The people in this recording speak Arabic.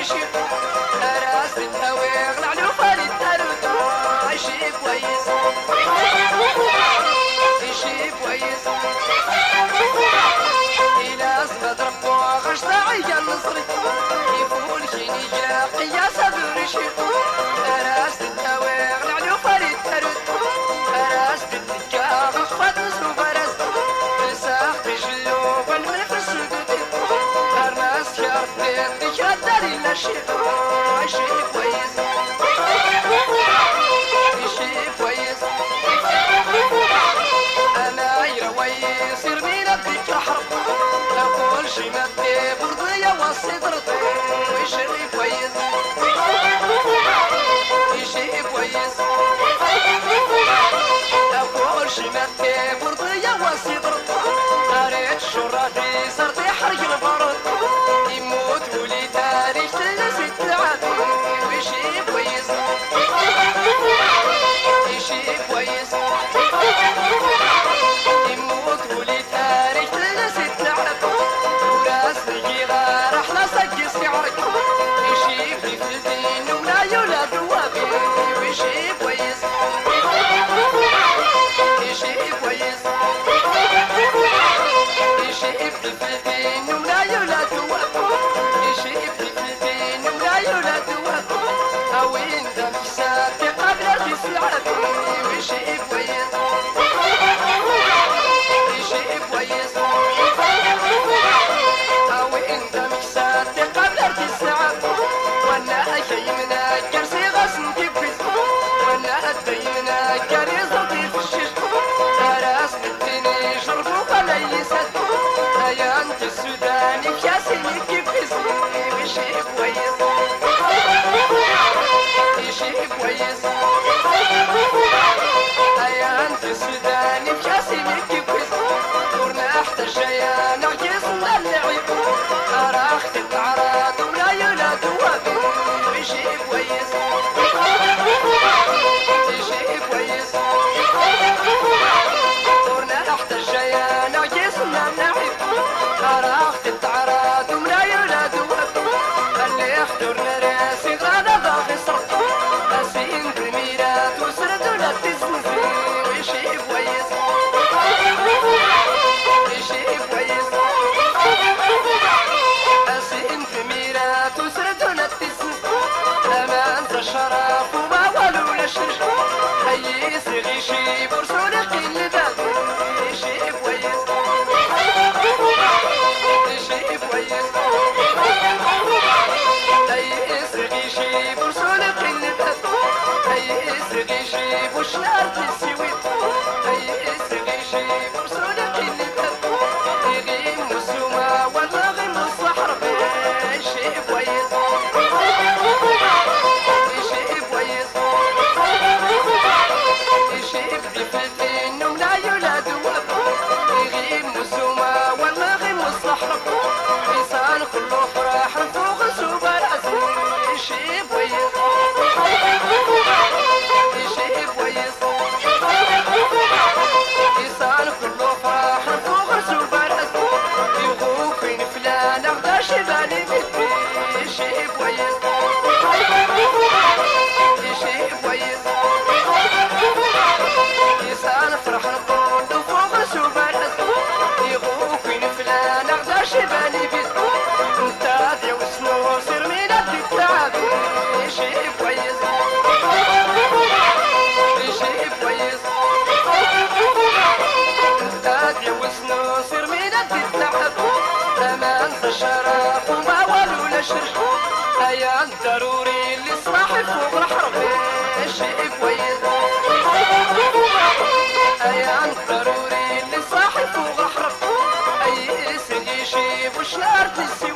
يشيب راس التويغ نعلو فريد تردو شي كويس شي كويس إلاس مضرب وغش داعي النصري يقول شيني جا قياس برشيب راس التويغ نعلو فريد تردو راس التكاغ خفت نسو برس ساق بجلوب المنفس سدودي الناس شرطين تشدري للشيب شي كويس شي كويس انا يروي يصير مين بدك احرق اقول شي مبدي برضي وصدرتي شي كويس شي كويس اقول شي مبدي برضي وصدرتي قريت شراتي صرت حرج البرد يموت ولي تاريخ تلسي تعبي وشي كويس شي كويس يموت ولي تاريخ تلسي تعبي وراس الجيغة راح نسقي سعرك يشي في فلسطين ولا يولاد دوابي وشي كويس شي كويس يشي في فلسطين ولا يولاد دوابي يشي في فلسطين ولا يولاد دوابي او انت مساتي قبل تسلعبي وشي كويس شي كويس او انت مساتي قبل تسلعبي وانا شي منكر صيغه سنتفز وانا ادي منكر يزرطي في الشيش راس الدنيا شربو قليسات يا انت السوداني كاسيني كيفز وشي كويس شي كويس يا انت السوداني كاسيني كيفز ورنا احتاج يا نعجز اللعب راخت العراض ولا يولاد وابي وشي كويس شي كويس ورنا احتاج يا نعجز اللعب راخت العراض ولا يولاد وابي اللي يختارنا راسي غادا باغي صرت اسين بالميرات وسرد ولا تزنزي وشي كويس شي كويس اسين بالميرات وسرد ولا تزنزي اما انت الشرف وما والو لا شرش هيا صغي شي برسولك اللباب شي كويس شي كويس هيا صغي شي برسولك اللباب هيا صغي شي بوشنار تسويت هيا صغي شي برسولك اللباب يغيم السما ولا غيم الصحر شي كويس شي كويس شي بفلتين ولا يولاد واب يغيم السما ولا غيم الصحر لسان كله فرح فوق سوبر عزيز شي كويس شي كويس لسان كله فرح فوق سوبر عزيز يغو فين فلان اغدا شبالي بيتي شي كويس شي كويس لسان فرح نقول فوق سوبر عزيز يغو فين فلان اغدا شبالي بيتي انت دي وسنو سير من التعابي شي كويس شي كويس انت دي وسنو سير من التعابي امان الشرف وما والو لا شرش هيا ضروري اللي صلاح فوق الحرب شي كويس هيا ضروري اللي صاحي فوق الحرب اي سيدي شي بوش نار